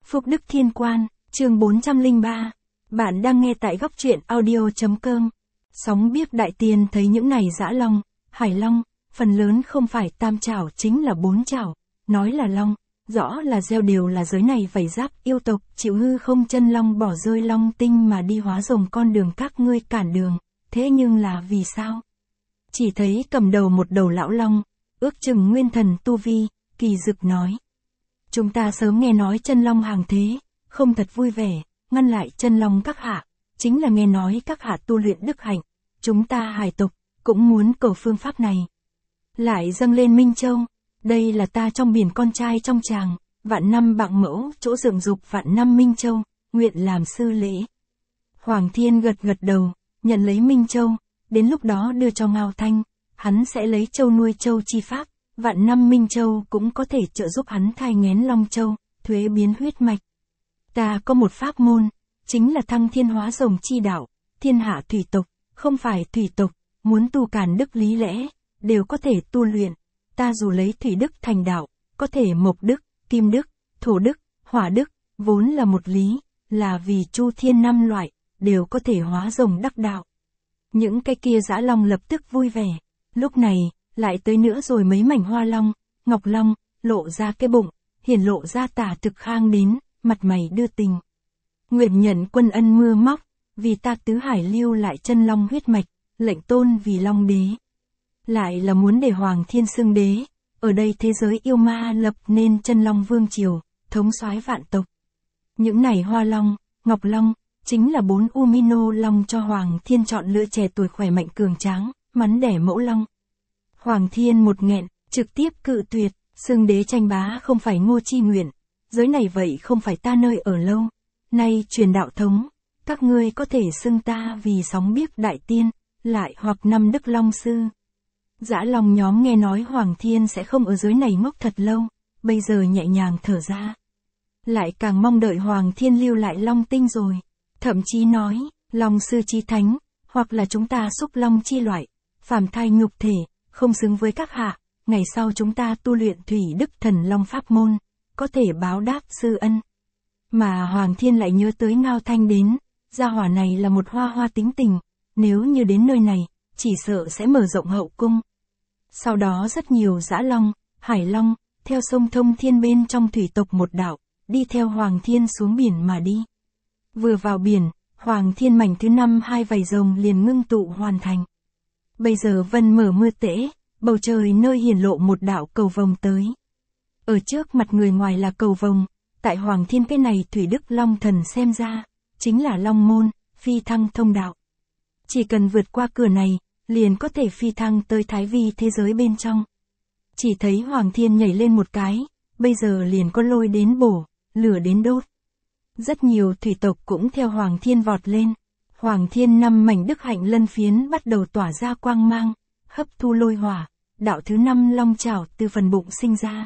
Phúc Đức Thiên Quan, chương 403. Bạn đang nghe tại góc truyện audio.com. Sóng biếc đại tiên thấy những này dã long, hải long, phần lớn không phải tam trảo chính là bốn trảo, nói là long, rõ là gieo đều là giới này vảy giáp yêu tộc, chịu hư không chân long bỏ rơi long tinh mà đi hóa rồng con đường các ngươi cản đường, thế nhưng là vì sao? Chỉ thấy cầm đầu một đầu lão long, ước chừng nguyên thần tu vi, kỳ dực nói. Chúng ta sớm nghe nói chân long hàng thế, không thật vui vẻ, ngăn lại chân long các hạ, chính là nghe nói các hạ tu luyện đức hạnh, chúng ta hải tộc, cũng muốn cầu phương pháp này. Lại dâng lên Minh Châu, đây là ta trong biển con trai trong tràng, vạn năm bạng mẫu, chỗ dựng dục vạn năm Minh Châu, nguyện làm sư lễ. Hoàng Thiên gật gật đầu, nhận lấy Minh Châu, đến lúc đó đưa cho Ngao Thanh, hắn sẽ lấy châu nuôi châu chi pháp, vạn năm Minh Châu cũng có thể trợ giúp hắn thai nghén Long Châu, thuế biến huyết mạch. Ta có một pháp môn, chính là thăng thiên hóa rồng chi đạo, thiên hạ thủy tộc, không phải thủy tộc, muốn tu càn đức lý lẽ, đều có thể tu luyện, ta dù lấy thủy đức thành đạo, có thể mộc đức, kim đức, thổ đức, hỏa đức, vốn là một lý, là vì chu thiên năm loại, đều có thể hóa rồng đắc đạo. Những cái kia dã long lập tức vui vẻ, lúc này, lại tới nữa rồi mấy mảnh hoa long, ngọc long, lộ ra cái bụng, hiển lộ ra tả thực khang đến, mặt mày đưa tình. Nguyện nhận quân ân mưa móc, vì ta tứ hải lưu lại chân long huyết mạch, lệnh tôn vì long đế. Lại là muốn để Hoàng Thiên xưng đế, ở đây thế giới yêu ma lập nên chân long vương triều, thống soái vạn tộc. Những này hoa long, ngọc long, chính là 4 Umino long cho Hoàng Thiên chọn lựa trẻ tuổi khỏe mạnh cường tráng, mắn đẻ mẫu long. Hoàng Thiên một nghẹn, trực tiếp cự tuyệt, xưng đế tranh bá không phải Ngô Chi nguyện, giới này vậy không phải ta nơi ở lâu, nay truyền đạo thống, các ngươi có thể xưng ta vì sóng biếc đại tiên, lại hoặc năm đức long sư. Dã long nhóm nghe nói Hoàng Thiên sẽ không ở giới này ngốc thật lâu, bây giờ nhẹ nhàng thở ra. Lại càng mong đợi Hoàng Thiên lưu lại long tinh rồi, thậm chí nói, long sư chi thánh, hoặc là chúng ta xúc long chi loại, phàm thai nhục thể, không xứng với các hạ, ngày sau chúng ta tu luyện thủy đức thần long pháp môn, có thể báo đáp sư ân. Mà Hoàng Thiên lại nhớ tới Ngao Thanh đến, gia hỏa này là một hoa tính tình, nếu như đến nơi này, chỉ sợ sẽ mở rộng hậu cung. Sau đó rất nhiều dã long, hải long, theo sông Thông Thiên bên trong thủy tộc một đạo, đi theo Hoàng Thiên xuống biển mà đi. Vừa vào biển, Hoàng Thiên mảnh thứ 5 2 vảy rồng liền ngưng tụ hoàn thành. Bây giờ vân mở mưa tễ, bầu trời nơi hiển lộ một đạo cầu vồng tới. Ở trước mặt người ngoài là cầu vồng, tại Hoàng Thiên cái này thủy đức long thần xem ra, chính là long môn, phi thăng thông đạo. Chỉ cần vượt qua cửa này, liền có thể phi thăng tới thái vi thế giới bên trong. Chỉ thấy Hoàng Thiên nhảy lên một cái, bây giờ liền có lôi đến bổ, lửa đến đốt. Rất nhiều thủy tộc cũng theo Hoàng Thiên vọt lên. Hoàng Thiên 5 mảnh đức hạnh lân phiến bắt đầu tỏa ra quang mang, hấp thu lôi hỏa, đạo thứ 5 long trảo từ phần bụng sinh ra.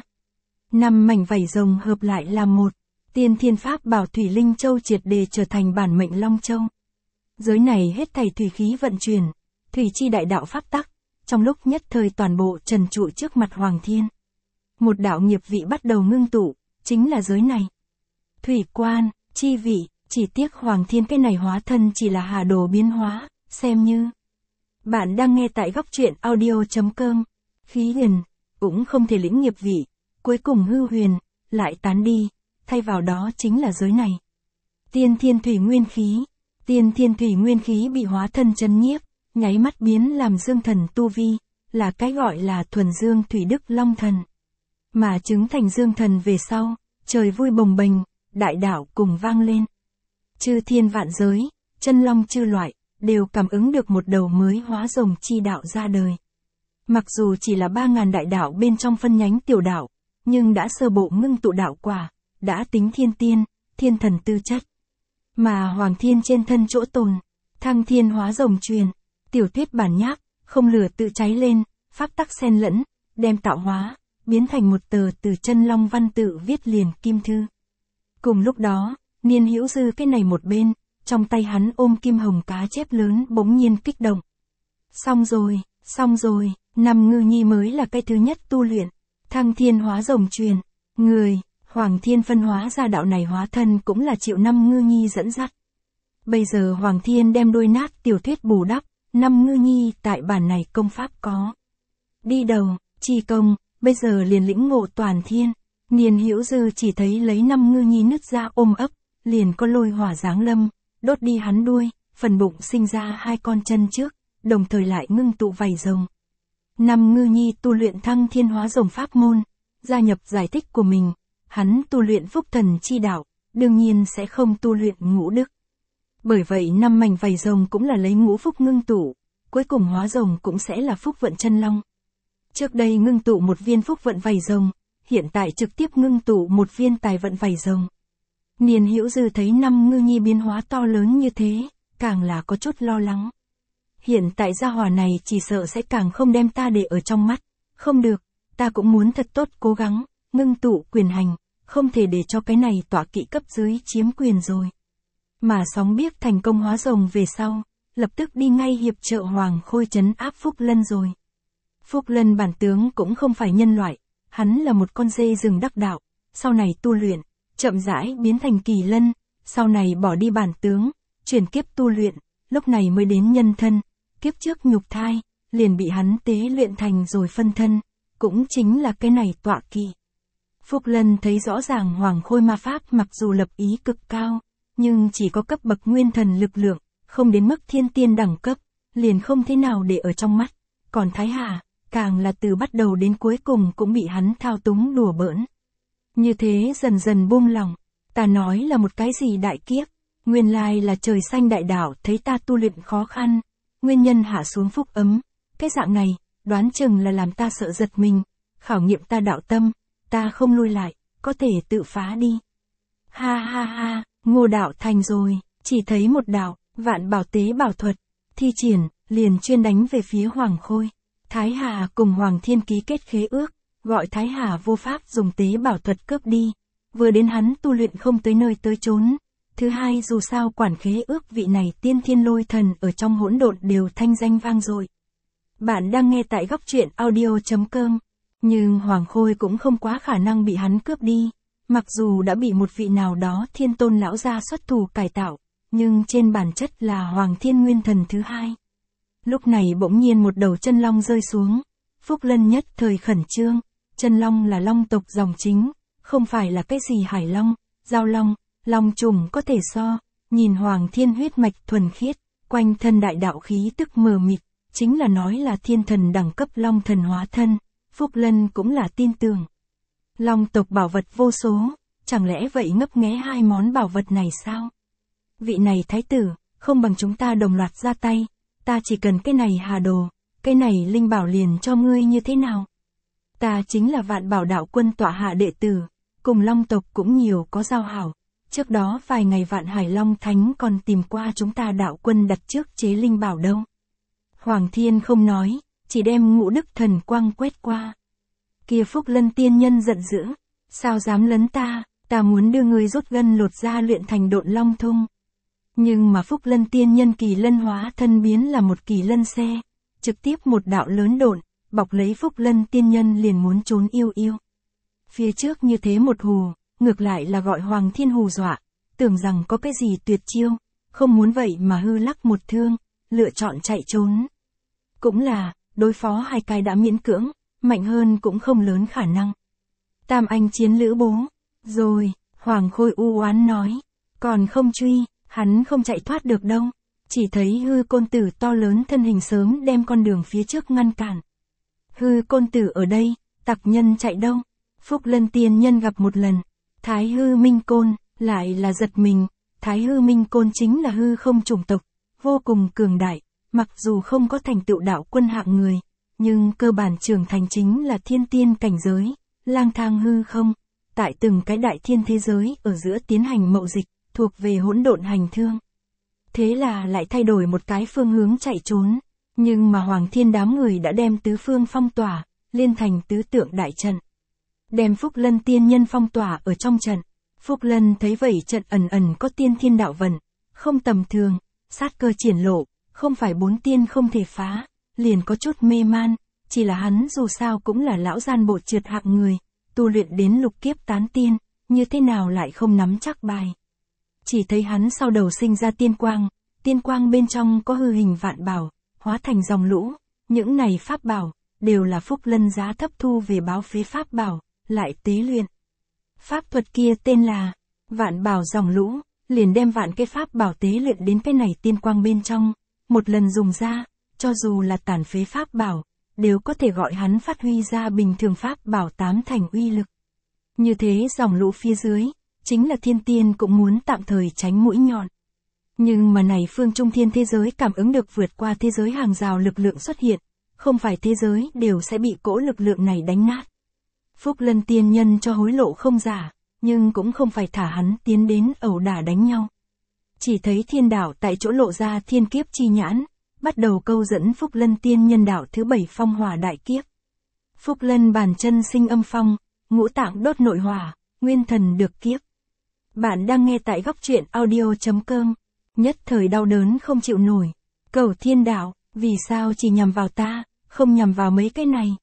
5 mảnh vảy rồng hợp lại làm một, tiên thiên pháp bảo thủy linh châu triệt để trở thành bản mệnh long châu. Giới này hết thảy thủy khí vận chuyển, thủy chi đại đạo pháp tắc, trong lúc nhất thời toàn bộ trần trụ trước mặt Hoàng Thiên. Một đạo nghiệp vị bắt đầu ngưng tụ, chính là giới này. Thủy quan, chi vị, chỉ tiếc Hoàng Thiên cái này hóa thân chỉ là hà đồ biến hóa, xem như. Bạn đang nghe tại góc truyện audio.com. Khí huyền, cũng không thể lĩnh nghiệp vị, cuối cùng hư huyền, lại tán đi, thay vào đó chính là giới này. Tiên thiên thủy nguyên khí, tiên thiên thủy nguyên khí bị hóa thân chấn nhiếp, nháy mắt biến làm dương thần tu vi, là cái gọi là thuần dương thủy đức long thần. Mà chứng thành dương thần về sau, trời vui bồng bềnh, đại đạo cùng vang lên. Chư thiên vạn giới, chân long chư loại, đều cảm ứng được một đầu mới hóa rồng chi đạo ra đời. Mặc dù chỉ là 3.000 đại đạo bên trong phân nhánh tiểu đạo, nhưng đã sơ bộ ngưng tụ đạo quả, đã tính thiên tiên, thiên thần tư chất. Mà Hoàng Thiên trên thân chỗ tồn, thăng thiên hóa rồng truyền, tiểu thuyết bản nháp, không lửa tự cháy lên, pháp tắc xen lẫn, đem tạo hóa, biến thành một tờ từ chân long văn tự viết liền kim thư. Cùng lúc đó, Niên Hữu Dư cái này một bên, trong tay hắn ôm kim hồng cá chép lớn bỗng nhiên kích động. Xong rồi, Năm Ngư Nhi mới là cái thứ nhất tu luyện, thăng thiên hóa rồng truyền, người, Hoàng Thiên phân hóa ra đạo này hóa thân cũng là chịu Năm Ngư Nhi dẫn dắt. Bây giờ Hoàng Thiên đem đôi nát tiểu thuyết bù đắp, Năm Ngư Nhi tại bản này công pháp có. Đi đầu, chi công, bây giờ liền lĩnh ngộ toàn thiên. Niên Hữu Dư chỉ thấy lấy Năm Ngư Nhi nứt ra ôm ấp, liền có lôi hỏa giáng lâm, đốt đi hắn đuôi, phần bụng sinh ra 2 con chân trước, đồng thời lại ngưng tụ vảy rồng. Năm Ngư Nhi tu luyện Thăng Thiên Hóa Rồng pháp môn, gia nhập giải thích của mình, hắn tu luyện Phúc Thần chi đạo, đương nhiên sẽ không tu luyện ngũ đức. Bởi vậy 5 mảnh vảy rồng cũng là lấy ngũ phúc ngưng tụ, cuối cùng hóa rồng cũng sẽ là phúc vận chân long. Trước đây ngưng tụ một viên phúc vận vảy rồng, hiện tại trực tiếp ngưng tụ một viên tài vận vảy rồng. Niên Hữu Dư thấy Năm Ngư Nhi biến hóa to lớn như thế, càng là có chút lo lắng. Hiện tại gia hỏa này chỉ sợ sẽ càng không đem ta để ở trong mắt. Không được, ta cũng muốn thật tốt cố gắng, ngưng tụ quyền hành, không thể để cho cái này tọa kỵ cấp dưới chiếm quyền rồi. Mà Sóng Biếc thành công hóa rồng về sau, lập tức đi ngay hiệp trợ Hoàng Khôi trấn áp Phúc Lân rồi. Phúc Lân bản tướng cũng không phải nhân loại, hắn là một con dê rừng đắc đạo, sau này tu luyện, chậm rãi biến thành kỳ lân, sau này bỏ đi bản tướng, chuyển kiếp tu luyện, lúc này mới đến nhân thân, kiếp trước nhục thai, liền bị hắn tế luyện thành rồi phân thân, cũng chính là cái này tọa kỵ. Phúc Lân thấy rõ ràng Hoàng Khôi ma pháp mặc dù lập ý cực cao, nhưng chỉ có cấp bậc nguyên thần lực lượng, không đến mức thiên tiên đẳng cấp, liền không thế nào để ở trong mắt, còn Thái Hà, càng là từ bắt đầu đến cuối cùng cũng bị hắn thao túng đùa bỡn. Như thế dần dần buông lòng, ta nói là một cái gì đại kiếp, nguyên lai là trời xanh đại đạo thấy ta tu luyện khó khăn, nguyên nhân hạ xuống phúc ấm, cái dạng này, đoán chừng là làm ta sợ giật mình, khảo nghiệm ta đạo tâm, ta không lui lại, có thể tự phá đi. Ha ha ha, Ngô đạo thành rồi, chỉ thấy một đạo, Vạn Bảo Tế Bảo thuật, thi triển, liền chuyên đánh về phía Hoàng Khôi. Thái Hà cùng Hoàng Thiên ký kết khế ước, gọi Thái Hà vô pháp dùng tế bảo thuật cướp đi. Vừa đến hắn tu luyện không tới nơi tới chốn. Thứ hai dù sao quản khế ước vị này tiên thiên lôi thần ở trong hỗn độn đều thanh danh vang dội. Bạn đang nghe tại góc truyện audio.com. Nhưng Hoàng Khôi cũng không quá khả năng bị hắn cướp đi. Mặc dù đã bị một vị nào đó thiên tôn lão gia xuất thủ cải tạo, nhưng trên bản chất là Hoàng Thiên Nguyên Thần thứ hai. Lúc này bỗng nhiên một đầu chân long rơi xuống. Phúc Lân nhất thời khẩn trương. Chân long là long tộc dòng chính, không phải là cái gì hải long, giao long, long trùng có thể so. Nhìn Hoàng Thiên huyết mạch thuần khiết, quanh thân đại đạo khí tức mờ mịt, chính là nói là thiên thần đẳng cấp long thần hóa thân. Phúc Lân cũng là tin tưởng. Long tộc bảo vật vô số, chẳng lẽ vậy ngấp nghé 2 món bảo vật này sao? Vị này thái tử, không bằng chúng ta đồng loạt ra tay, ta chỉ cần cái này hà đồ, cái này linh bảo liền cho ngươi như thế nào? Ta chính là Vạn Bảo đạo quân tọa hạ đệ tử, cùng long tộc cũng nhiều có giao hảo. Trước đó vài ngày Vạn Hải Long Thánh còn tìm qua chúng ta đạo quân đặt trước chế linh bảo đâu. Hoàng Thiên không nói, chỉ đem ngũ đức thần quang quét qua. Kia Phúc Lân tiên nhân giận dữ, sao dám lấn ta, ta muốn đưa ngươi rút gân lột da luyện thành độn long thung. Nhưng mà Phúc Lân tiên nhân kỳ lân hóa thân biến là một kỳ lân xe, trực tiếp một đạo lớn độn, bọc lấy Phúc Lân tiên nhân liền muốn trốn yêu yêu. Phía trước như thế một hù, ngược lại là gọi Hoàng Thiên hù dọa, tưởng rằng có cái gì tuyệt chiêu, không muốn vậy mà hư lắc một thương, lựa chọn chạy trốn. Cũng là, đối phó 2 cái đã miễn cưỡng, mạnh hơn cũng không lớn khả năng. Tam anh chiến lữ bố, rồi, Hoàng Khôi u oán nói, còn không truy, hắn không chạy thoát được đâu, chỉ thấy hư côn tử to lớn thân hình sớm đem con đường phía trước ngăn cản. Hư côn tử ở đây, tặc nhân chạy đâu? Phúc Lân tiên nhân gặp một lần, Thái hư minh côn, lại là giật mình, Thái hư minh côn chính là hư không chủng tộc, vô cùng cường đại, mặc dù không có thành tựu đạo quân hạng người, nhưng cơ bản trưởng thành chính là thiên tiên cảnh giới, lang thang hư không, tại từng cái đại thiên thế giới ở giữa tiến hành mậu dịch, thuộc về hỗn độn hành thương. Thế là lại thay đổi một cái phương hướng chạy trốn, nhưng mà Hoàng Thiên đám người đã đem tứ phương phong tỏa, liên thành tứ tượng đại trận. Đem Phúc Lân tiên nhân phong tỏa ở trong trận. Phúc Lân thấy vậy trận ẩn ẩn có tiên thiên đạo vận, không tầm thường, sát cơ triển lộ, không phải 4 tiên không thể phá, liền có chút mê man, chỉ là hắn dù sao cũng là lão gian bộ trượt hạng người, tu luyện đến lục kiếp tán tiên, như thế nào lại không nắm chắc bài. Chỉ thấy hắn sau đầu sinh ra tiên quang bên trong có hư hình vạn bảo, hóa thành dòng lũ, những này pháp bảo, đều là Phúc Lân giá thấp thu về báo phế pháp bảo, lại tế luyện. Pháp thuật kia tên là vạn bảo dòng lũ, liền đem vạn cái pháp bảo tế luyện đến cái này tiên quang bên trong, một lần dùng ra, cho dù là tàn phế pháp bảo, đều có thể gọi hắn phát huy ra bình thường pháp bảo 8 thành uy lực. Như thế dòng lũ phía dưới, chính là thiên tiên cũng muốn tạm thời tránh mũi nhọn. Nhưng mà này phương trung thiên thế giới cảm ứng được vượt qua thế giới hàng rào lực lượng xuất hiện, không phải thế giới đều sẽ bị cỗ lực lượng này đánh nát. Phúc Lân tiên nhân cho hối lộ không giả, nhưng cũng không phải thả hắn tiến đến ẩu đả đánh nhau. Chỉ thấy thiên đạo tại chỗ lộ ra thiên kiếp chi nhãn, bắt đầu câu dẫn Phúc Lân tiên nhân đạo thứ 7 phong hỏa đại kiếp. Phúc Lân bàn chân sinh âm phong, ngũ tạng đốt nội hỏa, nguyên thần được kiếp. Bạn đang nghe tại góc truyện audio.com. Nhất thời đau đớn không chịu nổi. Cầu thiên đạo, vì sao chỉ nhằm vào ta, không nhằm vào mấy cái này.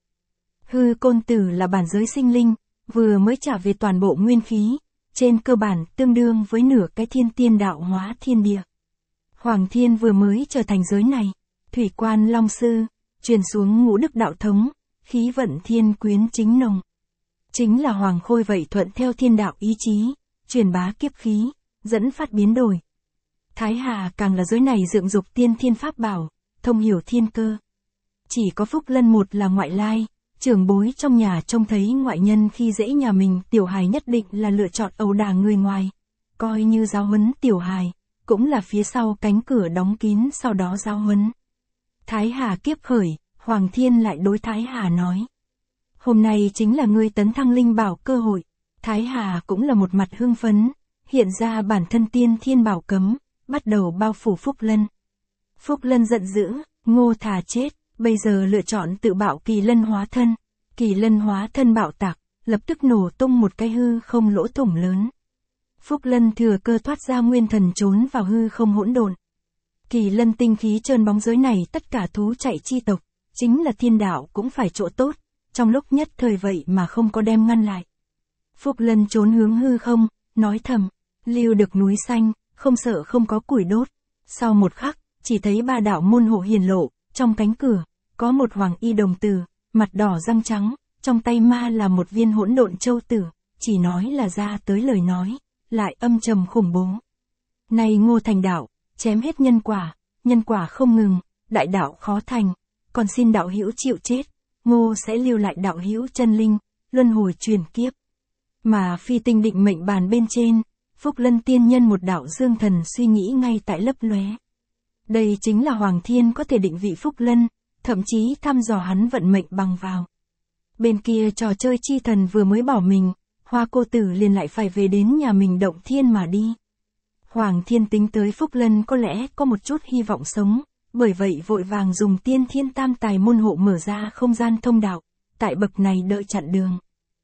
Hư côn tử là bản giới sinh linh, vừa mới trả về toàn bộ nguyên khí, trên cơ bản tương đương với nửa cái thiên tiên đạo hóa thiên địa. Hoàng thiên vừa mới trở thành giới này, thủy quan long sư, truyền xuống ngũ đức đạo thống, khí vận thiên quyến chính nồng. Chính là Hoàng Khôi vậy thuận theo thiên đạo ý chí, truyền bá kiếp khí, dẫn phát biến đổi. Thái Hà càng là giới này dựng dục tiên thiên pháp bảo, thông hiểu thiên cơ. Chỉ có Phúc Lân một là ngoại lai, trưởng bối trong nhà trông thấy ngoại nhân khi dễ nhà mình tiểu hài nhất định là lựa chọn ẩu đả người ngoài. Coi như giáo huấn tiểu hài, cũng là phía sau cánh cửa đóng kín sau đó giáo huấn. Thái Hà kiếp khởi, Hoàng Thiên lại đối Thái Hà nói. Hôm nay chính là ngươi tấn thăng linh bảo cơ hội. Thái Hà cũng là một mặt hưng phấn, hiện ra bản thân tiên thiên bảo cấm, bắt đầu bao phủ Phúc Lân. Phúc Lân giận dữ, ngô thà chết, bây giờ lựa chọn tự bạo kỳ lân hóa thân. Kỳ lân hóa thân bạo tạc, lập tức nổ tung một cái hư không lỗ thủng lớn. Phúc Lân thừa cơ thoát ra nguyên thần trốn vào hư không hỗn độn. Kỳ lân tinh khí trơn bóng giới này tất cả thú chạy chi tộc, chính là thiên đạo cũng phải chỗ tốt, trong lúc nhất thời vậy mà không có đem ngăn lại. Phúc Lân trốn hướng hư không, nói thầm, lưu được núi xanh, không sợ không có củi đốt. Sau một khắc, chỉ thấy ba đạo môn hộ hiển lộ, trong cánh cửa, có một hoàng y đồng tử, mặt đỏ răng trắng, trong tay ma là một viên hỗn độn châu tử, chỉ nói là ra tới lời nói, lại âm trầm khủng bố. Này Ngô thành đạo, chém hết nhân quả không ngừng, đại đạo khó thành, còn xin đạo hữu chịu chết, Ngô sẽ lưu lại đạo hữu chân linh, luân hồi truyền kiếp. Mà phi tinh định mệnh bàn bên trên, Phúc Lân tiên nhân một đạo dương thần suy nghĩ ngay tại lấp lóe. Đây chính là Hoàng Thiên có thể định vị Phúc Lân, thậm chí thăm dò hắn vận mệnh bằng vào. Bên kia trò chơi chi thần vừa mới bỏ mình, Hoa cô tử liền lại phải về đến nhà mình động thiên mà đi. Hoàng Thiên tính tới Phúc Lân có lẽ có một chút hy vọng sống, bởi vậy vội vàng dùng tiên thiên tam tài môn hộ mở ra không gian thông đạo, tại bậc này đợi chặn đường.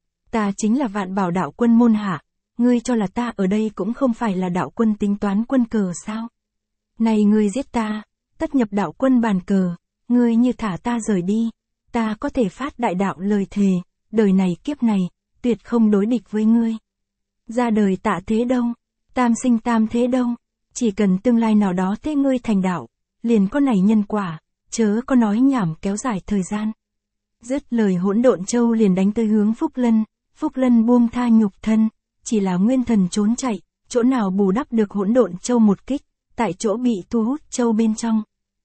Ta chính là Vạn Bảo đạo quân môn hạ, ngươi cho là ta ở đây cũng không phải là đạo quân tính toán quân cờ sao? Này ngươi giết ta, tất nhập đạo quân bàn cờ, ngươi như thả ta rời đi, ta có thể phát đại đạo lời thề, đời này kiếp này, tuyệt không đối địch với ngươi. Ra đời tạ thế đâu, tam sinh tam thế đâu, chỉ cần tương lai nào đó thế ngươi thành đạo, liền có này nhân quả, chớ có nói nhảm kéo dài thời gian. Dứt lời hỗn độn châu liền đánh tới hướng Phúc Lân buông tha nhục thân, chỉ là nguyên thần trốn chạy, chỗ nào bù đắp được hỗn độn châu một kích, tại chỗ bị thu hút châu bên trong.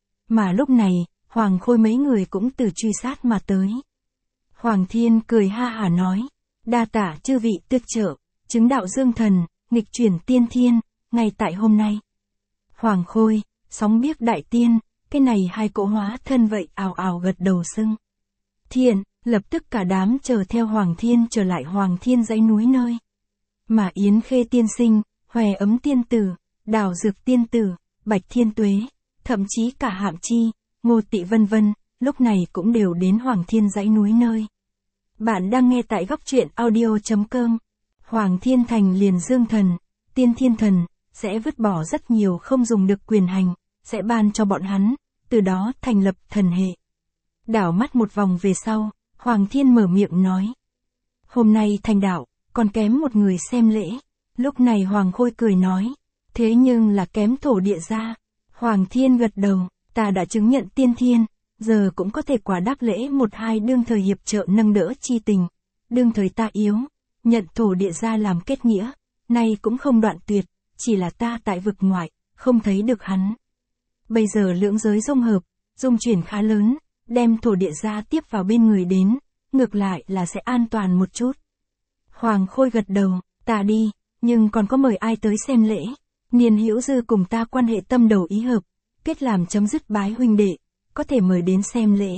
Mà lúc này, Hoàng Khôi mấy người cũng từ truy sát mà tới. Hoàng Thiên cười ha hả nói, đa tạ chư vị tước trợ, chứng đạo dương thần, nghịch chuyển tiên thiên, ngay tại hôm nay. Hoàng Khôi, sóng biếc đại tiên, cái này hai cỗ hóa thân vậy ào ào gật đầu xưng. Thiện, lập tức cả đám chờ theo Hoàng Thiên trở lại Hoàng Thiên dãy núi nơi. Mà Yến Khê tiên sinh, Hòe Ấm tiên tử, Đào Dược tiên tử, Bạch Thiên Tuế, thậm chí cả Hạm Chi, Ngô Tị vân vân, lúc này cũng đều đến Hoàng Thiên dãy núi nơi. Bạn đang nghe tại góc truyện audio.com. Hoàng Thiên thành liền dương thần, tiên thiên thần, sẽ vứt bỏ rất nhiều không dùng được quyền hành, sẽ ban cho bọn hắn, từ đó thành lập thần hệ. Đảo mắt một vòng về sau, Hoàng Thiên mở miệng nói. Hôm nay thành đạo, còn kém một người xem lễ. Lúc này Hoàng Khôi cười nói, thế nhưng là kém thổ địa gia. Hoàng Thiên gật đầu, ta đã chứng nhận tiên thiên, giờ cũng có thể quả đáp lễ một hai đương thời hiệp trợ nâng đỡ chi tình. Đương thời ta yếu, nhận thổ địa gia làm kết nghĩa, nay cũng không đoạn tuyệt, chỉ là ta tại vực ngoại, không thấy được hắn. Bây giờ lưỡng giới dung hợp, dung chuyển khá lớn, đem thổ địa gia tiếp vào bên người đến, ngược lại là sẽ an toàn một chút. Hoàng Khôi gật đầu, ta đi, nhưng còn có mời ai tới xem lễ. Niên Hữu Dư cùng ta quan hệ tâm đầu ý hợp, kết làm chấm dứt bái huynh đệ, có thể mời đến xem lễ.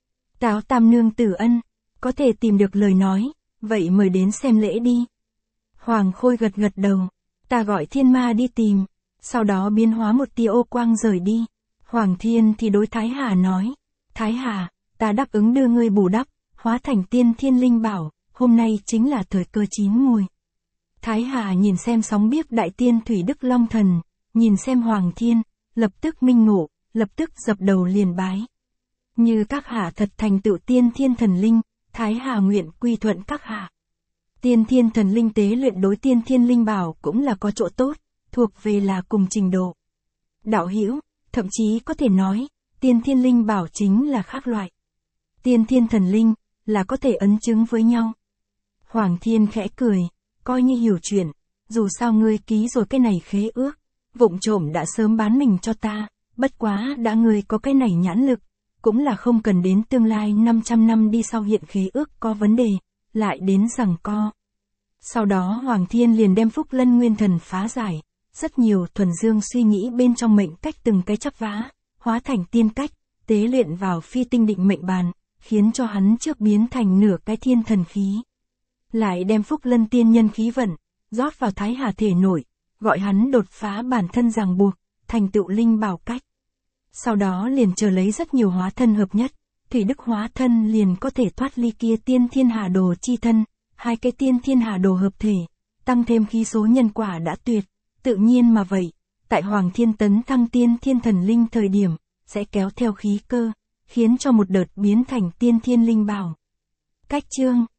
Táo Tam Nương Tử Ân, có thể tìm được lời nói, vậy mời đến xem lễ đi. Hoàng Khôi gật gật đầu, ta gọi Thiên Ma đi tìm, sau đó biến hóa một tia ô quang rời đi. Hoàng Thiên thì đối Thái Hà nói, Thái Hà, ta đáp ứng đưa ngươi bù đắp, hóa thành tiên thiên linh bảo, hôm nay chính là thời cơ chín mùi. Thái Hà nhìn xem sóng biếc đại tiên Thủy Đức Long Thần, nhìn xem Hoàng Thiên, lập tức minh ngộ, lập tức dập đầu liền bái. Như các hạ thật thành tựu tiên thiên thần linh, Thái Hà nguyện quy thuận các hạ. Tiên thiên thần linh tế luyện đối tiên thiên linh bảo cũng là có chỗ tốt, thuộc về là cùng trình độ. Đạo hữu, thậm chí có thể nói, tiên thiên linh bảo chính là khác loại. Tiên thiên thần linh, là có thể ấn chứng với nhau. Hoàng Thiên khẽ cười, coi như hiểu chuyện, dù sao ngươi ký rồi cái này khế ước, vụng trộm đã sớm bán mình cho ta, bất quá đã ngươi có cái này nhãn lực, cũng là không cần đến tương lai 500 năm đi sau hiện khế ước có vấn đề, lại đến giằng co. Sau đó Hoàng Thiên liền đem Phúc Lân Nguyên Thần phá giải, rất nhiều thuần dương suy nghĩ bên trong mệnh cách từng cái chắp vá, hóa thành tiên cách, tế luyện vào phi tinh định mệnh bàn, khiến cho hắn trước biến thành nửa cái thiên thần khí. Lại đem Phúc Lân tiên nhân khí vận, rót vào Thái Hà thể nội, gọi hắn đột phá bản thân ràng buộc, thành tựu linh bảo cách. Sau đó liền chờ lấy rất nhiều hóa thân hợp nhất, Thủy Đức hóa thân liền có thể thoát ly kia tiên thiên hà đồ chi thân, hai cái tiên thiên hà đồ hợp thể, tăng thêm khí số nhân quả đã tuyệt, tự nhiên mà vậy, tại Hoàng Thiên tấn thăng tiên thiên thần linh thời điểm, sẽ kéo theo khí cơ, khiến cho một đợt biến thành tiên thiên linh bảo. Cách chương